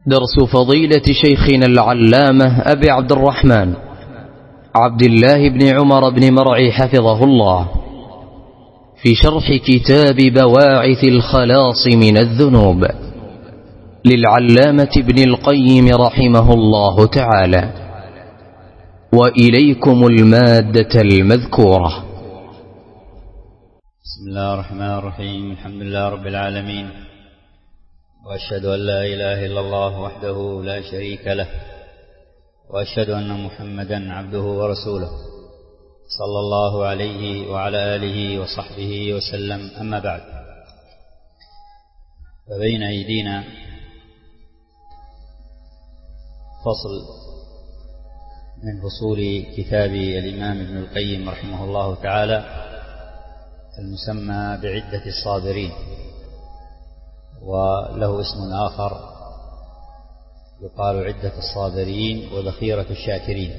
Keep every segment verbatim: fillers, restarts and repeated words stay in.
درس فضيلة شيخنا العلامة أبي عبد الرحمن عبد الله بن عمر بن مرعي حفظه الله في شرح كتاب بواعث الخلاص من الذنوب للعلامة ابن القيم رحمه الله تعالى. وإليكم المادة المذكورة. بسم الله الرحمن الرحيم. الحمد لله رب العالمين، وأشهد أن لا إله إلا الله وحده لا شريك له، وأشهد أن محمدا عبده ورسوله صلى الله عليه وعلى آله وصحبه وسلم. أما بعد، فبين أيدينا فصل من فصول كتاب الإمام ابن القيم رحمه الله تعالى المسمى بعدة الصابرين، وله اسم آخر يقال عدة الصابرين وذخيرة الشاكرين.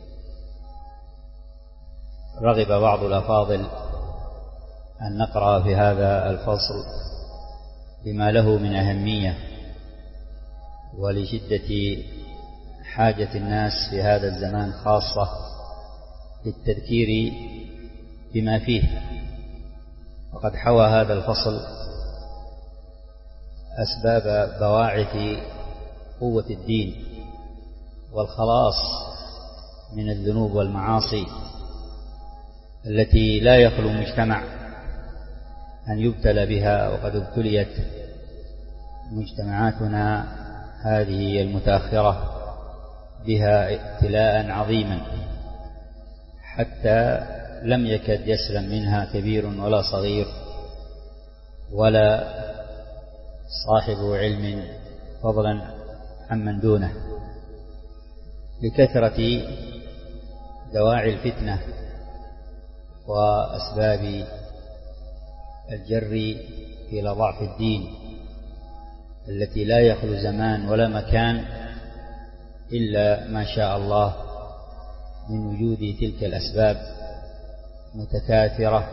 رغب بعض الأفاضل أن نقرأ في هذا الفصل بما له من أهمية، ولشدة حاجة الناس في هذا الزمان خاصة للتذكير بما فيه. وقد حوى هذا الفصل أسباب بواعث قوة الدين والخلاص من الذنوب والمعاصي التي لا يخلو مجتمع أن يبتلى بها، وقد ابتليت مجتمعاتنا هذه المتأخرة بها ابتلاء عظيما، حتى لم يكد يسلم منها كبير ولا صغير ولا صاحب علم فضلا عمن دونه، لكثرة دواعي الفتنة وأسباب الجر إلى ضعف الدين التي لا يخلو زمان ولا مكان إلا ما شاء الله من وجود تلك الأسباب متكاثرة،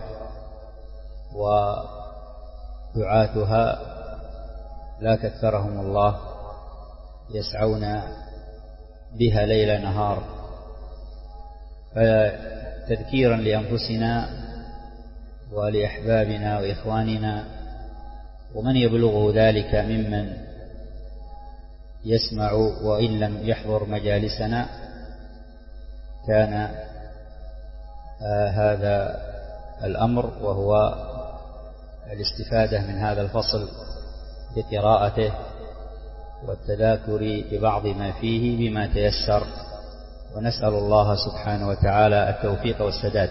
ودعاتها لا كثرهم الله يسعون بها ليل نهار. فتذكيرا لأنفسنا ولأحبابنا وإخواننا ومن يبلغه ذلك ممن يسمع وإن لم يحضر مجالسنا، كان آه هذا الأمر، وهو الاستفادة من هذا الفصل بقراءته والتذاكر ببعض ما فيه بما تيسر، ونسأل الله سبحانه وتعالى التوفيق والسداد.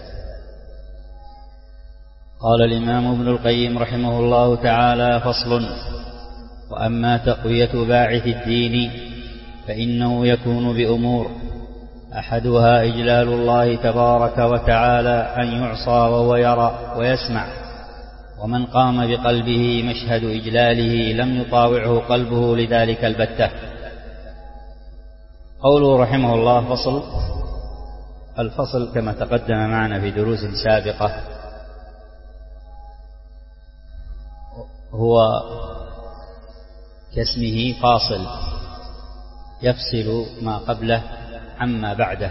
قال الإمام ابن القيم رحمه الله تعالى: فصل: وأما تقوية باعث الدين فإنه يكون بأمور، أحدها إجلال الله تبارك وتعالى أن يعصى وهو يرى ويسمع، ومن قام بقلبه مشهد إجلاله لم يطاوعه قلبه لذلك البتة. قوله رحمه الله فصل. الفصل كما تقدم معنا في دروس سابقة هو كاسمه فاصل، يفصل ما قبله عما بعده،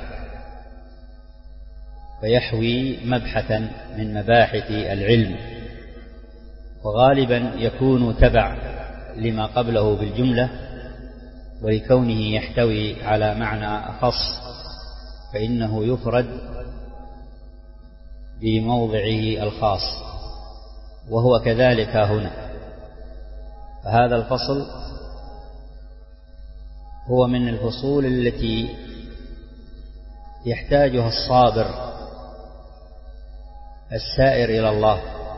فيحوي مبحثا من مباحث العلم، وغالبا يكون تبع لما قبله بالجملة، ولكونه يحتوي على معنى أخص فإنه يفرد بموضعه الخاص، وهو كذلك هنا. فهذا الفصل هو من الفصول التي يحتاجها الصابر السائر إلى الله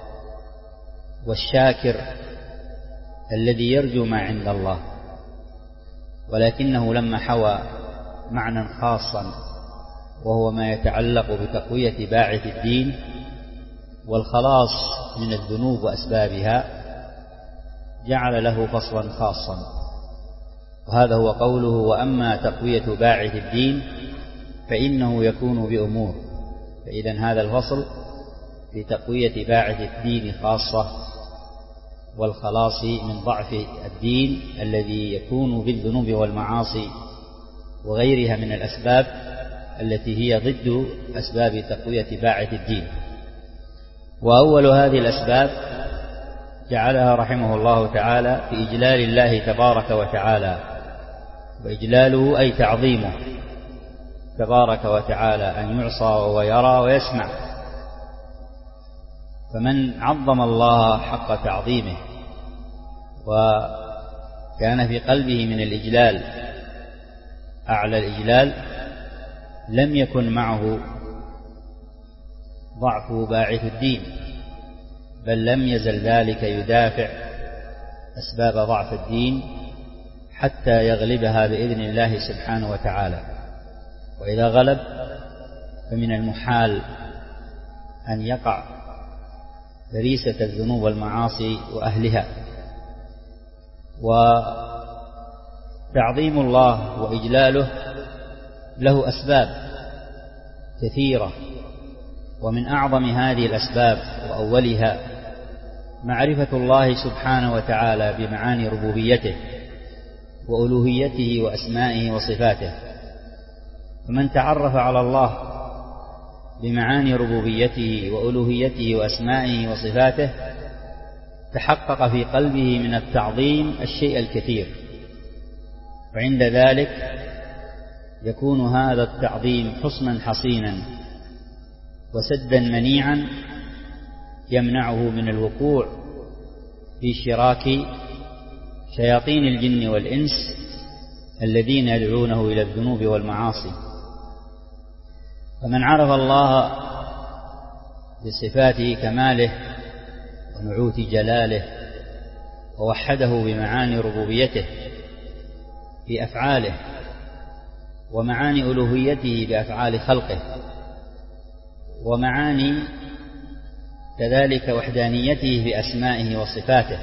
والشاكر الذي يرجو ما عند الله، ولكنه لما حوى معنى خاصا وهو ما يتعلق بتقوية باعث الدين والخلاص من الذنوب وأسبابها، جعل له فصلا خاصا، وهذا هو قوله: وأما تقوية باعث الدين فإنه يكون بأمور. فإذا هذا الفصل في تقوية باعث الدين خاصة، والخلاص من ضعف الدين الذي يكون بالذنوب والمعاصي وغيرها من الأسباب التي هي ضد أسباب تقوية باعث الدين. وأول هذه الأسباب جعلها رحمه الله تعالى في إجلال الله تبارك وتعالى، وإجلاله أي تعظيمه تبارك وتعالى، أن يعصى ويرى ويسمع. فمن عظم الله حق تعظيمه وكان في قلبه من الإجلال أعلى الإجلال لم يكن معه ضعف باعث الدين، بل لم يزل ذلك يدافع أسباب ضعف الدين حتى يغلبها بإذن الله سبحانه وتعالى. وإذا غلب فمن المحال أن يقع فريسة الذنوب والمعاصي وأهلها. وتعظيم الله وإجلاله له أسباب كثيرة، ومن أعظم هذه الأسباب وأولها معرفة الله سبحانه وتعالى بمعاني ربوبيته وألوهيته وأسمائه وصفاته. فمن تعرف على الله بمعاني ربوبيته وألوهيته وأسمائه وصفاته تحقق في قلبه من التعظيم الشيء الكثير، وعند ذلك يكون هذا التعظيم حصنا حصينا وسدا منيعا يمنعه من الوقوع في شراك شياطين الجن والإنس الذين يدعونه إلى الذنوب والمعاصي. فمن عرف الله بصفات كماله ونعوت جلاله ووحده بمعاني ربوبيته في أفعاله ومعاني ألوهيته بأفعال خلقه ومعاني كذلك وحدانيته بأسمائه وصفاته،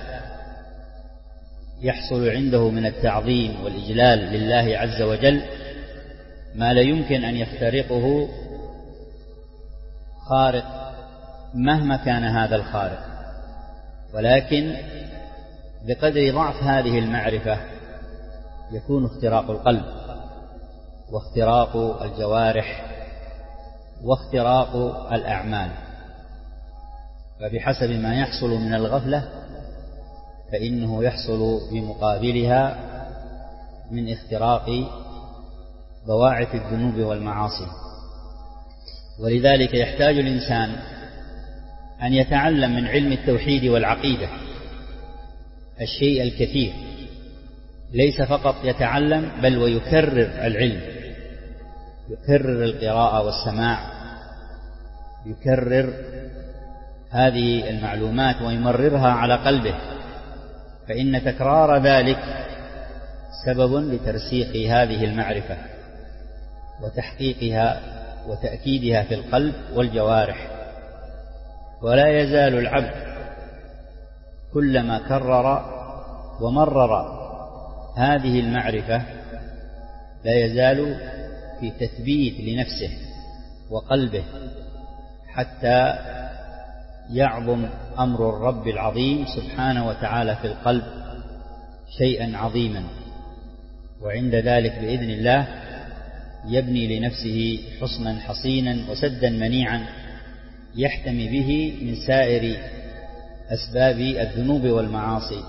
يحصل عنده من التعظيم والإجلال لله عز وجل ما لا يمكن أن يخترقه خارق مهما كان هذا الخارق، ولكن بقدر ضعف هذه المعرفة يكون اختراق القلب واختراق الجوارح واختراق الأعمال. فبحسب ما يحصل من الغفلة فإنه يحصل بمقابلها من اختراق بواعث الذنوب والمعاصي. ولذلك يحتاج الإنسان أن يتعلم من علم التوحيد والعقيدة الشيء الكثير، ليس فقط يتعلم بل ويكرر العلم، يكرر القراءة والسماع، يكرر هذه المعلومات ويمررها على قلبه، فإن تكرار ذلك سبب لترسيخ هذه المعرفة وتحقيقها وتأكيدها في القلب والجوارح. ولا يزال العبد كلما كرر ومرر هذه المعرفة لا يزال في تثبيت لنفسه وقلبه حتى يعظم أمر الرب العظيم سبحانه وتعالى في القلب شيئا عظيما، وعند ذلك بإذن الله يبني لنفسه حصنا حصينا وسدا منيعا يحتمي به من سائر أسباب الذنوب والمعاصي.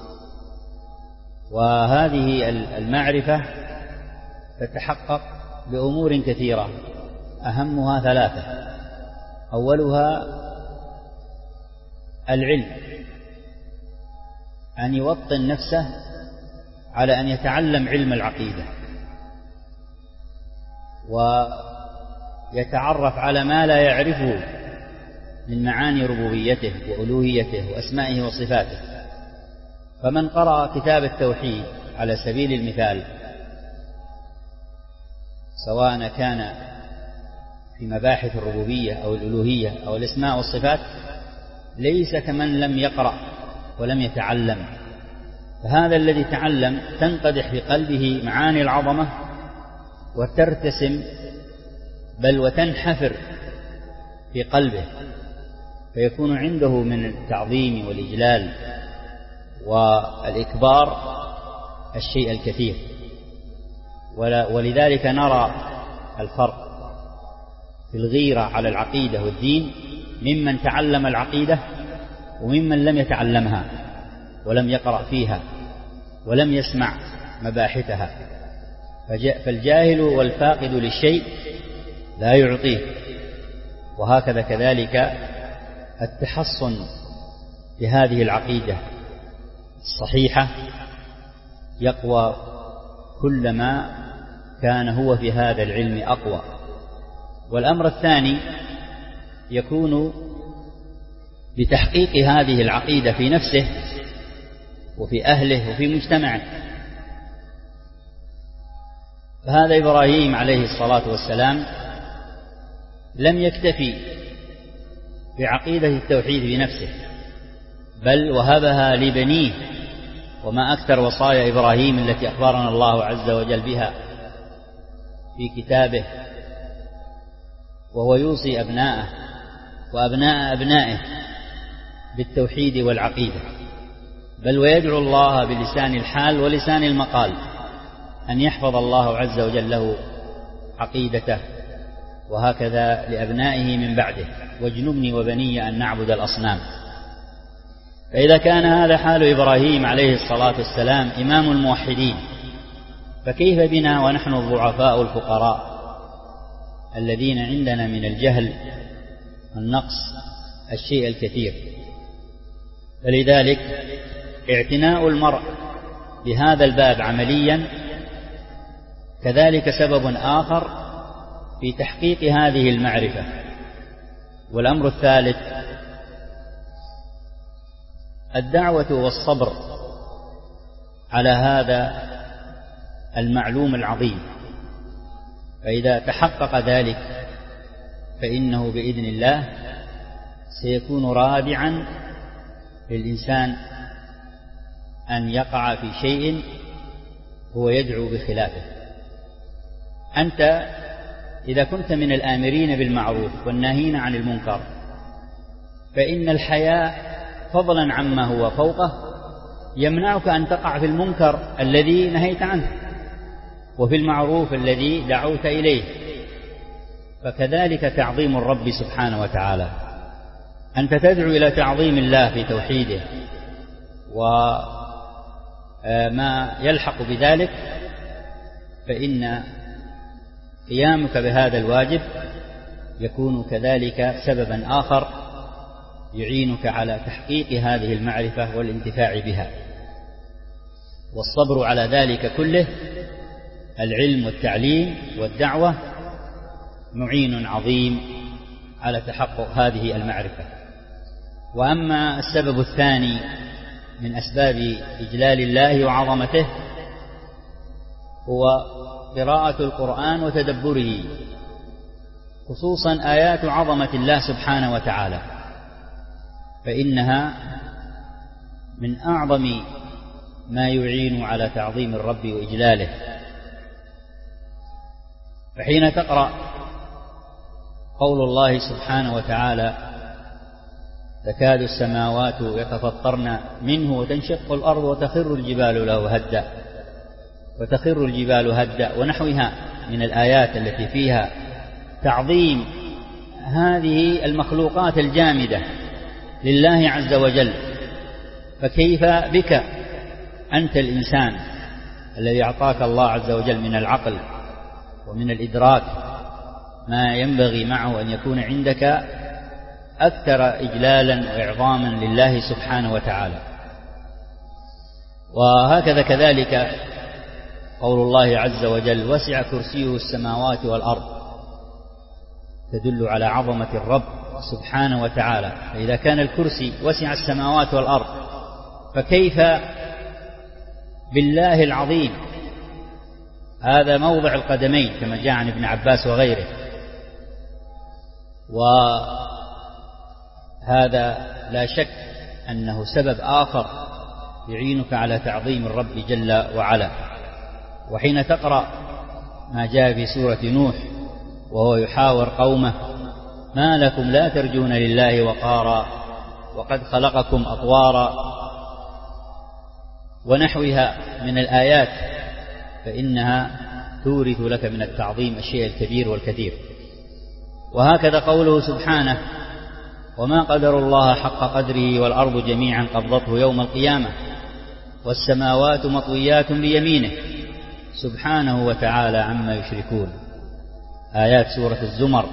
وهذه المعرفة تتحقق بأمور كثيرة، أهمها ثلاثة. أولها العلم، أن يوطن نفسه على أن يتعلم علم العقيدة ويتعرف على ما لا يعرفه من معاني ربوبيته وألوهيته وأسمائه وصفاته. فمن قرأ كتاب التوحيد على سبيل المثال، سواء كان في مباحث الربوبية أو الألوهية أو الأسماء والصفات، ليس كمن لم يقرأ ولم يتعلم. فهذا الذي تعلم تنقدح في قلبه معاني العظمة وترتسم بل وتنحفر في قلبه، فيكون عنده من التعظيم والإجلال والإكبار الشيء الكثير، ولذلك نرى الفرق في الغيرة على العقيدة والدين ممن تعلم العقيدة وممن لم يتعلمها ولم يقرأ فيها ولم يسمع مباحثها. فالجاهل والفاقد للشيء لا يعطيه. وهكذا كذلك التحصن بهذه العقيدة الصحيحة يقوى كلما كان هو في هذا العلم أقوى. والأمر الثاني يكون بتحقيق هذه العقيدة في نفسه وفي أهله وفي مجتمعه. فهذا إبراهيم عليه الصلاة والسلام لم يكتفي بعقيدة التوحيد بنفسه، بل وهبها لبنيه. وما أكثر وصايا إبراهيم التي أخبرنا الله عز وجل بها في كتابه، وهو يوصي أبناءه وأبناء أبنائه بالتوحيد والعقيدة، بل ويدعو الله بلسان الحال ولسان المقال أن يحفظ الله عز وجل له عقيدته، وهكذا لأبنائه من بعده: واجنبني وبني أن نعبد الأصنام. فإذا كان هذا حال إبراهيم عليه الصلاة والسلام إمام الموحدين، فكيف بنا ونحن الضعفاء الفقراء الذين عندنا من الجهل والنقص الشيء الكثير؟ فلذلك اعتناء المرء بهذا الباب عمليا كذلك سبب آخر في تحقيق هذه المعرفة. والأمر الثالث الدعوة والصبر على هذا المعلوم العظيم. فإذا تحقق ذلك فإنه بإذن الله سيكون رادعا للإنسان أن يقع في شيء هو يدعو بخلافه. أنت إذا كنت من الآمرين بالمعروف والناهين عن المنكر، فإن الحياء فضلا عما هو فوقه يمنعك أن تقع في المنكر الذي نهيت عنه وفي المعروف الذي دعوت إليه. فكذلك تعظيم الرب سبحانه وتعالى، أنت تدعو إلى تعظيم الله في توحيده وما يلحق بذلك، فإن قيامك بهذا الواجب يكون كذلك سببا آخر يعينك على تحقيق هذه المعرفة والانتفاع بها. والصبر على ذلك كله، العلم والتعليم والدعوة، معين عظيم على تحقق هذه المعرفة. وأما السبب الثاني من أسباب إجلال الله وعظمته هو قراءة القرآن وتدبره، خصوصا آيات عظمة الله سبحانه وتعالى، فإنها من أعظم ما يعين على تعظيم الرب وإجلاله. فحين تقرأ قول الله سبحانه وتعالى: تكاد السماوات يتفطرن منه وتنشق الأرض وتخر الجبال له هدا وتخر الجبال هدا ونحوها من الآيات التي فيها تعظيم هذه المخلوقات الجامدة لله عز وجل، فكيف بك أنت الإنسان الذي أعطاك الله عز وجل من العقل ومن الإدراك ما ينبغي معه أن يكون عندك أكثر إجلالا وإعظاما لله سبحانه وتعالى. وهكذا كذلك قول الله عز وجل: وسع كرسيه السماوات والأرض، تدل على عظمة الرب سبحانه وتعالى. فإذا كان الكرسي وسع السماوات والأرض، فكيف بالله العظيم؟ هذا موضع القدمين كما جاء عن ابن عباس وغيره. وهذا لا شك أنه سبب آخر يعينك على تعظيم الرب جل وعلا. وحين تقرأ ما جاء في سورة نوح وهو يحاور قومه: ما لكم لا ترجون لله وقارا وقد خلقكم أطوارا، ونحوها من الآيات، فإنها تورث لك من التعظيم الشيء الكبير والكثير. وهكذا قوله سبحانه: وما قدر الله حق قدره والأرض جميعا قبضته يوم القيامة والسماوات مطويات بيمينه سبحانه وتعالى عما يشركون. آيات سورة الزمر.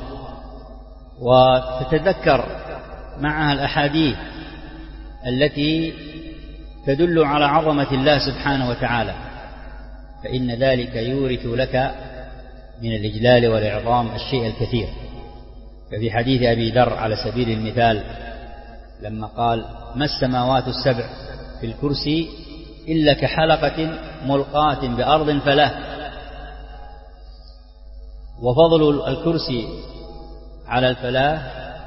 وتتذكر معها الأحاديث التي تدل على عظمة الله سبحانه وتعالى، فإن ذلك يورث لك من الإجلال والإعظام الشيء الكثير. ففي حديث أبي ذر على سبيل المثال لما قال: ما السماوات السبع في الكرسي إلا كحلقة ملقاة بأرض فلاه، وفضل الكرسي على الفلاه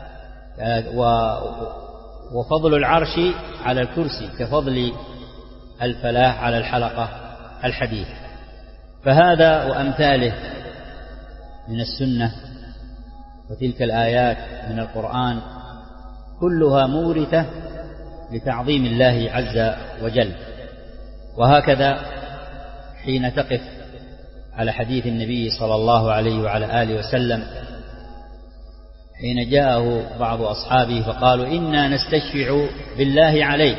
وفضل العرش على الكرسي كفضل الفلاه على الحلقة الحديث. فهذا وأمثاله من السنة وتلك الآيات من القرآن كلها مورثة لتعظيم الله عز وجل. وهكذا حين تقف على حديث النبي صلى الله عليه وعلى آله وسلم حين جاءه بعض أصحابه فقالوا: إنا نستشفع بالله عليك،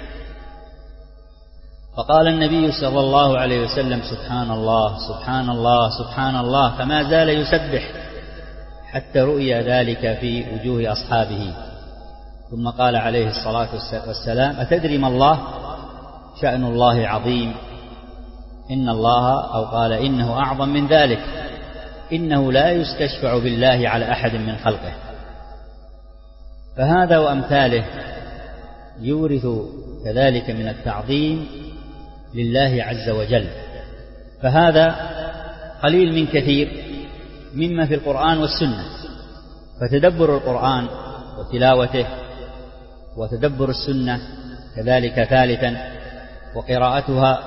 فقال النبي صلى الله عليه وسلم: سبحان الله سبحان الله سبحان الله، فما زال يسبح حتى رؤي ذلك في وجوه أصحابه. ثم قال عليه الصلاة والسلام: أتدري ما الله؟ شأن الله عظيم، إن الله، أو قال إنه أعظم من ذلك، إنه لا يستشفع بالله على أحد من خلقه. فهذا وأمثاله يورث كذلك من التعظيم لله عز وجل. فهذا قليل من كثير مما في القرآن والسنة. فتدبر القرآن وتلاوته وتدبر السنة كذلك ثالثا، وقراءتها،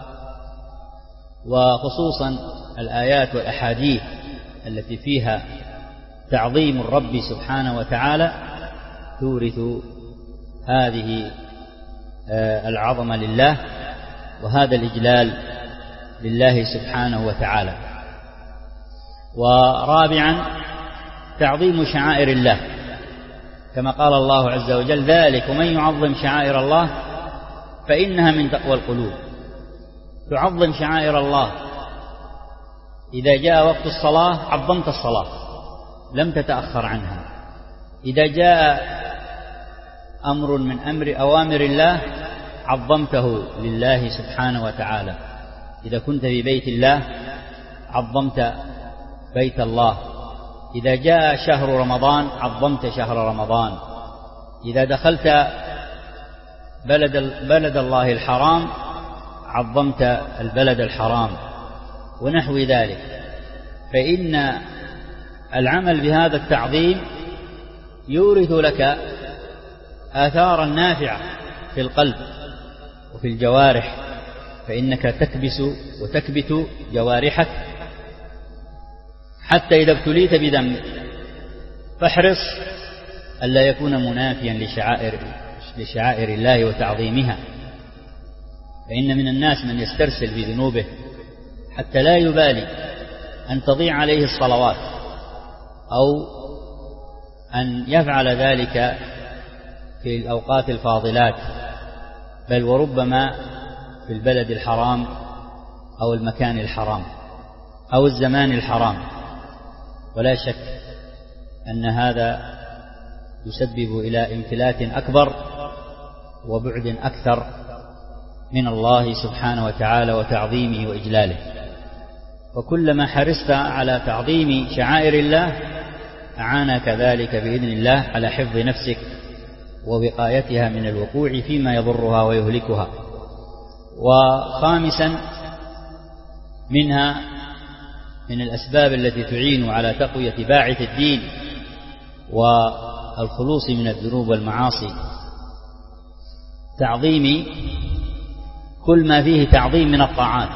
وخصوصا الآيات والأحاديث التي فيها تعظيم الرب سبحانه وتعالى تورث هذه العظمة لله وهذا الإجلال لله سبحانه وتعالى. ورابعا تعظيم شعائر الله، كما قال الله عز وجل: ذلك ومن يعظم شعائر الله فإنها من تقوى القلوب. تعظم شعائر الله، إذا جاء وقت الصلاة عظمت الصلاة لم تتأخر عنها، إذا جاء أمر من أمر أوامر الله عظمته لله سبحانه وتعالى. إذا كنت في بيت الله عظمت بيت الله، إذا جاء شهر رمضان عظمت شهر رمضان، إذا دخلت بلد, بلد الله الحرام عظمت البلد الحرام، ونحو ذلك. فإن العمل بهذا التعظيم يورث لك آثارا نافعة في القلب وفي الجوارح، فإنك تكبس وتكبت جوارحك حتى إذا ابتليت بذنب فاحرص ألا يكون منافيا لشعائر, لشعائر الله وتعظيمها. فإن من الناس من يسترسل بذنوبه حتى لا يبالي أن تضيع عليه الصلوات أو أن يفعل ذلك في الأوقات الفاضلات، بل وربما في البلد الحرام أو المكان الحرام أو الزمان الحرام. ولا شك أن هذا يسبب إلى انفلات أكبر وبعد أكثر من الله سبحانه وتعالى وتعظيمه وإجلاله. وكلما حرصت على تعظيم شعائر الله أعانك ذلك بإذن الله على حفظ نفسك ووقايتها من الوقوع فيما يضرها ويهلكها. وخامسا منها من الأسباب التي تعين على تقوية باعث الدين والخلوص من الذنوب والمعاصي تعظيم كل ما فيه تعظيم من الطاعات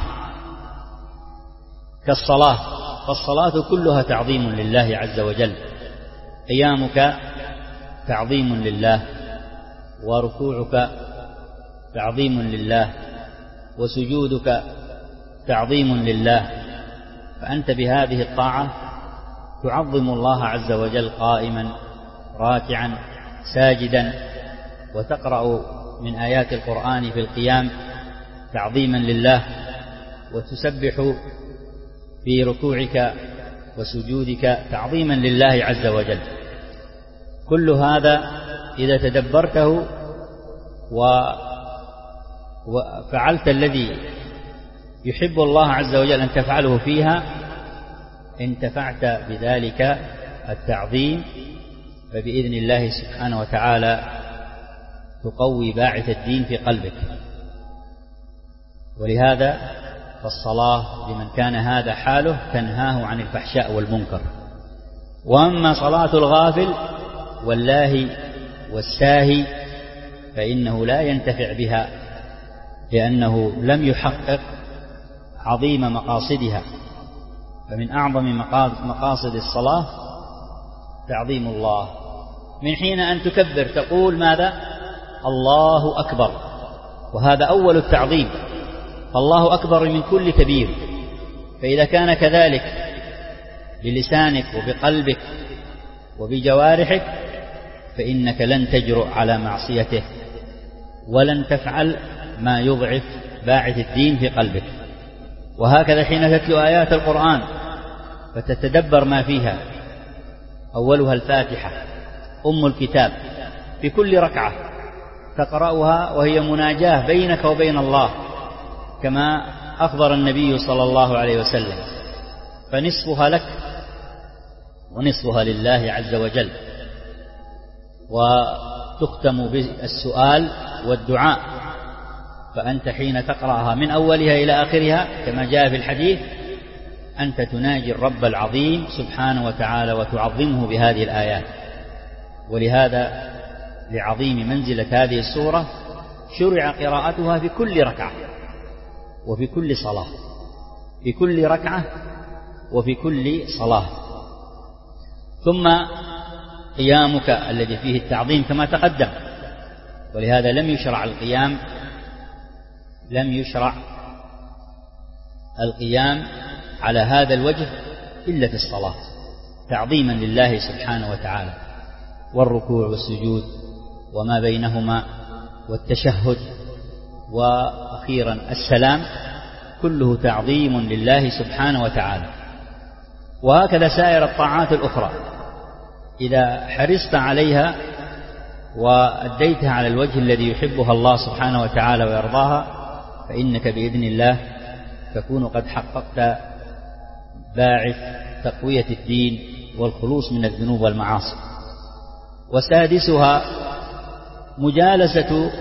كالصلاة، فالصلاة كلها تعظيم لله عز وجل. قيامك تعظيم لله، وركوعك تعظيم لله، وسجودك تعظيم لله، فأنت بهذه الطاعة تعظم الله عز وجل قائما راكعا ساجدا، وتقرأ من آيات القرآن في القيام تعظيما لله، وتسبح في ركوعك وسجودك تعظيما لله عز وجل. كل هذا إذا تدبرته وفعلت الذي يحب الله عز وجل أن تفعله فيها، انتفعت بذلك التعظيم، فبإذن الله سبحانه وتعالى تقوي باعث الدين في قلبك. ولهذا فالصلاة لمن كان هذا حاله تنهاه عن الفحشاء والمنكر. وأما صلاة الغافل واللاهي والساهي فإنه لا ينتفع بها، لأنه لم يحقق عظيم مقاصدها. فمن أعظم مقاصد الصلاة تعظيم الله، من حين أن تكبر تقول ماذا؟ الله أكبر، وهذا أول التعظيم، فالله أكبر من كل كبير. فإذا كان كذلك بلسانك وبقلبك وبجوارحك فإنك لن تجرؤ على معصيته، ولن تفعل ما يضعف باعث الدين في قلبك. وهكذا حين تتلو آيات القرآن فتتدبر ما فيها، أولها الفاتحة أم الكتاب، في كل ركعة تقرأها وهي مناجاة بينك وبين الله، كما أخبر النبي صلى الله عليه وسلم، فنصفها لك ونصفها لله عز وجل، وتختم بالسؤال والدعاء. فأنت حين تقرأها من أولها إلى آخرها كما جاء في الحديث أنت تناجي الرب العظيم سبحانه وتعالى وتعظمه بهذه الآيات. ولهذا لعظيم منزلة هذه السورة شرع قراءتها في كل ركعة وفي كل صلاة، في كل ركعة وفي كل صلاة. ثم قيامك الذي فيه التعظيم كما تقدم، ولهذا لم يشرع القيام لم يشرع القيام على هذا الوجه إلا في الصلاة تعظيما لله سبحانه وتعالى، والركوع والسجود وما بينهما والتشهد وأخيرا السلام كله تعظيم لله سبحانه وتعالى. وهكذا سائر الطاعات الأخرى إذا حرصت عليها وأديتها على الوجه الذي يحبها الله سبحانه وتعالى ويرضاها فإنك بإذن الله تكون قد حققت باعث تقوية الدين والخلوص من الذنوب والمعاصي. وسادسها مجالسة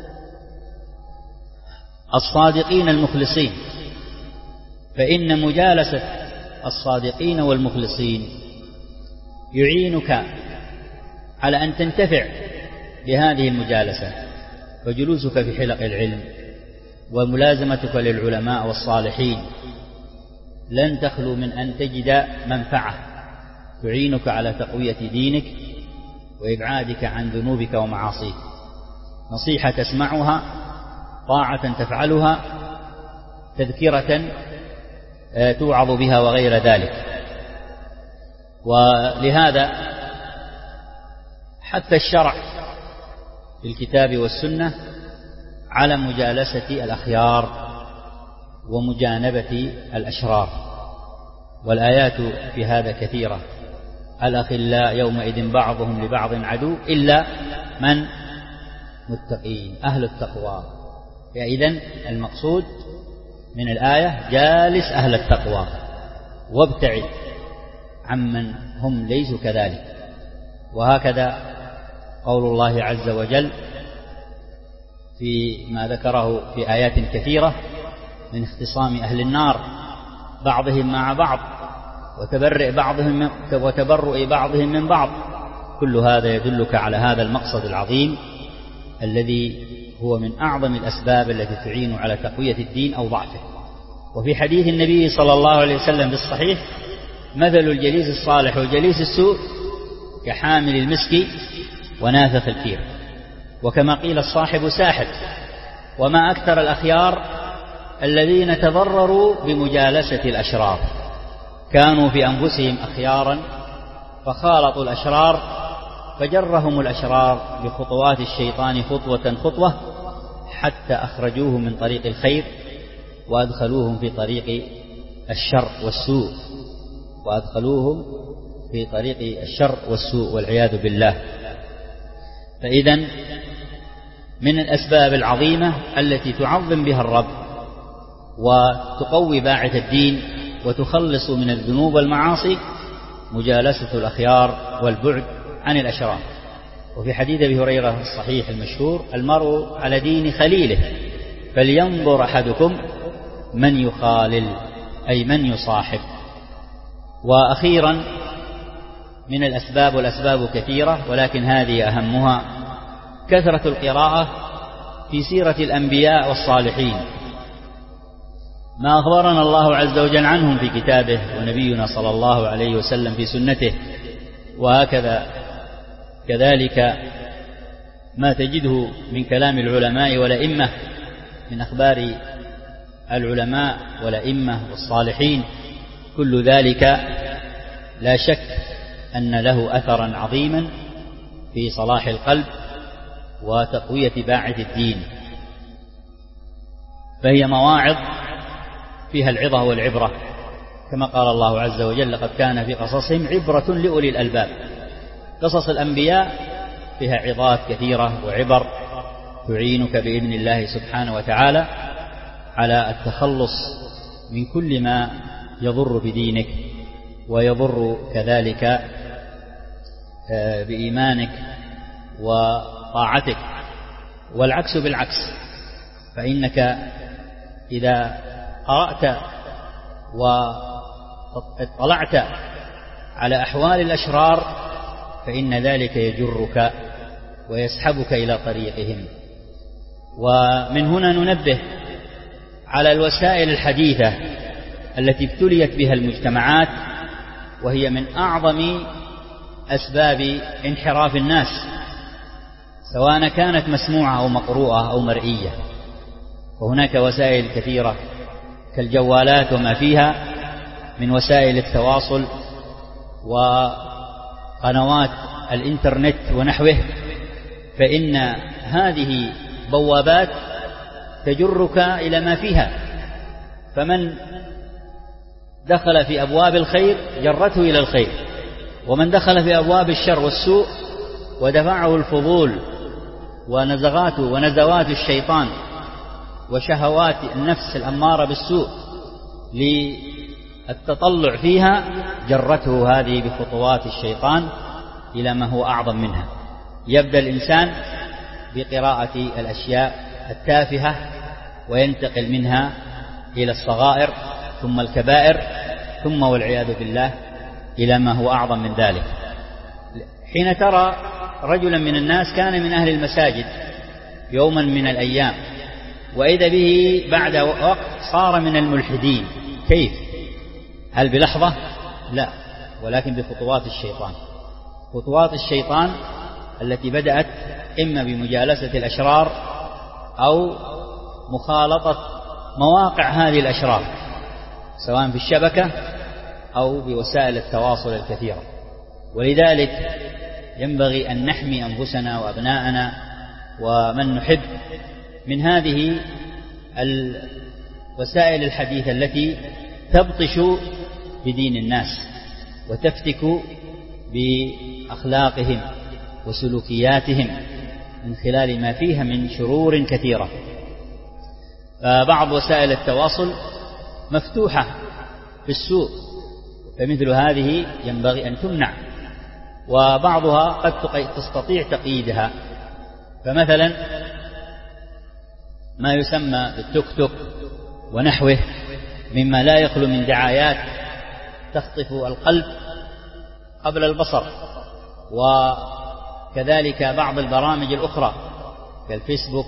الصادقين المخلصين، فإن مجالسة الصادقين والمخلصين يعينك على أن تنتفع بهذه المجالسة. فجلوسك في حلق العلم وملازمتك للعلماء والصالحين لن تخلو من أن تجد منفعة تعينك على تقوية دينك وإبعادك عن ذنوبك ومعاصيك، نصيحة تسمعها، طاعة تفعلها، تذكرة توعظ بها وغير ذلك. ولهذا حتى الشرع في الكتاب والسنة على مجالسة الأخيار ومجانبة الأشرار، والآيات في هذا كثيرة. الأخلاء يومئذ بعضهم لبعض عدو إلا من متقين أهل التقوى. فإذن المقصود من الآية جالس أهل التقوى وابتعد عمن هم ليسوا كذلك. وهكذا قول الله عز وجل في ما ذكره في آيات كثيرة من اختصام أهل النار بعضهم مع بعض وتبرئ بعضهم من وتبرؤ بعضهم من بعض، كل هذا يدلك على هذا المقصد العظيم الذي هو من أعظم الأسباب التي تعين على تقوية الدين أو ضعفه. وفي حديث النبي صلى الله عليه وسلم في الصحيح مثل الجليس الصالح والجليس السوء كحامل المسك ونافخ الكير. وكما قيل الصاحب ساحر، وما أكثر الأخيار الذين تضرروا بمجالسة الأشرار، كانوا في أنفسهم أخيارا فخالطوا الأشرار فجرهم الأشرار بخطوات الشيطان خطوة خطوة حتى أخرجوهم من طريق الخير وأدخلوهم في طريق الشر والسوء وأدخلوهم في طريق الشر والسوء والعياذ بالله. فإذن من الأسباب العظيمة التي تعظم بها الرب وتقوي باعث الدين وتخلص من الذنوب والمعاصي مجالسة الأخيار والبعد عن الأشرار. وفي حديث أبي هريرة الصحيح المشهور: المرء على دين خليله فلينظر أحدكم من يخالل، أي من يصاحب. وأخيرا من الأسباب، والأسباب كثيرة ولكن هذه أهمها، كثرة القراءة في سيرة الأنبياء والصالحين، ما أخبرنا الله عز وجل عنهم في كتابه ونبينا صلى الله عليه وسلم في سنته، وهكذا كذلك ما تجده من كلام العلماء والأئمة من أخبار العلماء والأئمة والصالحين، كل ذلك لا شك أن له أثرا عظيما في صلاح القلب وتقوية باعث الدين. فهي مواعظ فيها العظة والعبرة، كما قال الله عز وجل: لقد كان في قصصهم عبرة لأولي الألباب. قصص الأنبياء فيها عظات كثيرة وعبر تعينك بإذن الله سبحانه وتعالى على التخلص من كل ما يضر بدينك ويضر كذلك بإيمانك وطاعتك، والعكس بالعكس. فإنك إذا قرأت واطلعت على أحوال الأشرار فإن ذلك يجرك ويسحبك إلى طريقهم. ومن هنا ننبه على الوسائل الحديثة التي ابتليت بها المجتمعات، وهي من أعظم أسباب انحراف الناس، سواء كانت مسموعة أو مقروءة أو مرئية. وهناك وسائل كثيرة كالجوالات وما فيها من وسائل التواصل وقنوات الإنترنت ونحوه، فإن هذه بوابات تجرك إلى ما فيها. فمن دخل في أبواب الخير جرته إلى الخير، ومن دخل في أبواب الشر والسوء ودفعه الفضول ونزغات ونزوات الشيطان وشهوات النفس الأمارة بالسوء للتطلع فيها، جرته هذه بخطوات الشيطان إلى ما هو أعظم منها. يبدأ الإنسان بقراءة الأشياء التافهة وينتقل منها إلى الصغائر ثم الكبائر ثم والعياذ بالله إلى ما هو أعظم من ذلك. حين ترى رجلا من الناس كان من أهل المساجد يوما من الأيام، وإذا به بعد وقت صار من الملحدين. كيف؟ هل بلحظة؟ لا، ولكن بخطوات الشيطان. خطوات الشيطان التي بدأت إما بمجالسة الأشرار أو مخالطة مواقع هذه الأشرار، سواء في الشبكة أو بوسائل التواصل الكثيرة. ولذلك ينبغي أن نحمي أنفسنا وأبناءنا ومن نحب من هذه الوسائل الحديثة التي تبطش بدين الناس وتفتك بأخلاقهم وسلوكياتهم من خلال ما فيها من شرور كثيرة. فبعض وسائل التواصل مفتوحة بالسوء، فمثل هذه ينبغي أن تمنع، وبعضها قد تستطيع تقييدها. فمثلا ما يسمى بالتوك توك ونحوه مما لا يخلو من دعايات تخطف القلب قبل البصر، وكذلك بعض البرامج الأخرى كالفيسبوك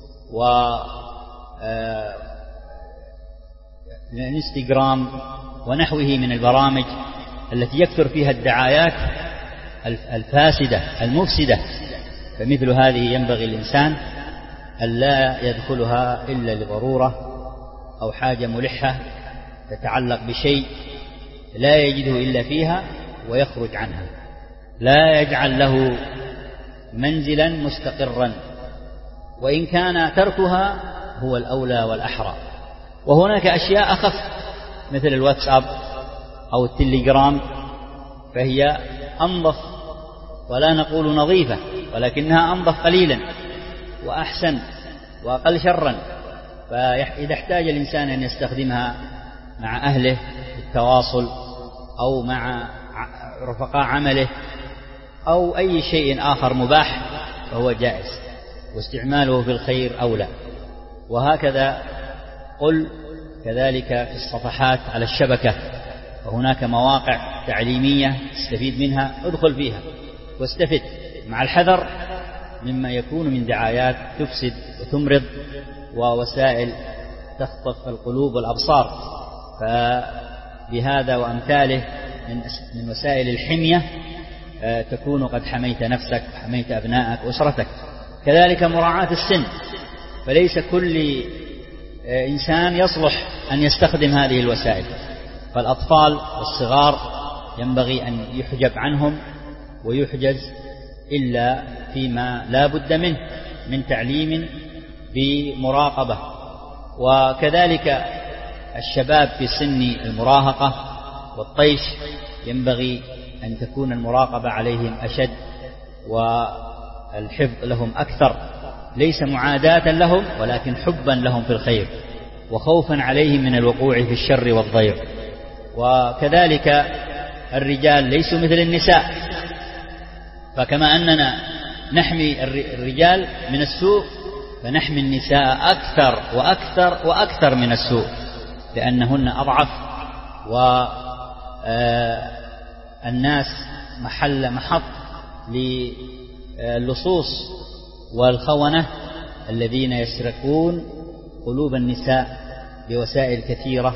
والإنستغرام ونحوه من البرامج التي يكثر فيها الدعايات الفاسدة المفسدة. فمثل هذه ينبغي الإنسان أن لا يدخلها إلا لضرورة أو حاجة ملحة تتعلق بشيء لا يجده إلا فيها ويخرج عنها، لا يجعل له منزلا مستقرا، وإن كان تركها هو الأولى والأحرى. وهناك أشياء أخف مثل الواتساب أو التليجرام، فهي أنظف، ولا نقول نظيفة، ولكنها أنظف قليلا وأحسن وأقل شرا. فإذا احتاج الإنسان أن يستخدمها مع أهله التواصل أو مع رفقاء عمله أو أي شيء آخر مباح فهو جائز، واستعماله في الخير أولى. وهكذا قل كذلك في الصفحات على الشبكة، وهناك مواقع تعليمية تستفيد منها، ادخل فيها واستفد، مع الحذر مما يكون من دعايات تفسد وتمرض ووسائل تخطف القلوب والأبصار. فبهذا وأمثاله من وسائل الحمية تكون قد حميت نفسك وحميت أبنائك وأسرتك. كذلك مراعاة السن، فليس كل إنسان يصلح أن يستخدم هذه الوسائل، فالأطفال والصغار ينبغي أن يحجب عنهم ويحجز إلا فيما لا بد منه من تعليم بمراقبة. وكذلك الشباب في سن المراهقة والطيش ينبغي أن تكون المراقبة عليهم أشد والحفظ لهم أكثر، ليس معاداة لهم ولكن حبا لهم في الخير وخوفا عليهم من الوقوع في الشر والضير. وكذلك الرجال ليسوا مثل النساء، فكما أننا نحمي الرجال من السوء فنحمي النساء أكثر وأكثر وأكثر من السوء، لأنهن أضعف، والناس محل محط للصوص والخونة الذين يسرقون قلوب النساء بوسائل كثيرة،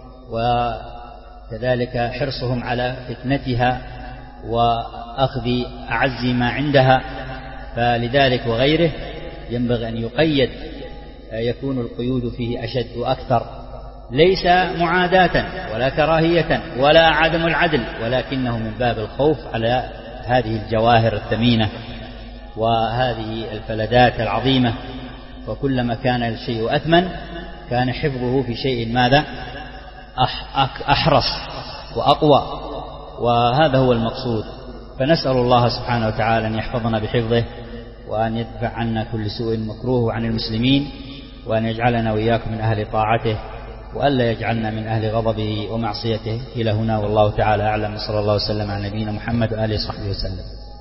وكذلك حرصهم على فتنتها وأخذ أعز ما عندها. فلذلك وغيره ينبغي أن يقيد، يكون القيود فيه أشد وأكثر، ليس معاداة ولا كراهية ولا عدم العدل، ولكنه من باب الخوف على هذه الجواهر الثمينة وهذه الفلذات العظيمة. وكلما كان الشيء أثمن كان حفظه في شيء ماذا أحرص وأقوى، وهذا هو المقصود. فنسأل الله سبحانه وتعالى أن يحفظنا بحفظه، وأن يدفع عنا كل سوء مكروه عن المسلمين، وأن يجعلنا وإياكم من أهل طاعته، وألا يجعلنا من أهل غضبه ومعصيته. إلى هنا والله تعالى أعلم، صلى الله وسلم على نبينا محمد وآله وصحبه وسلم.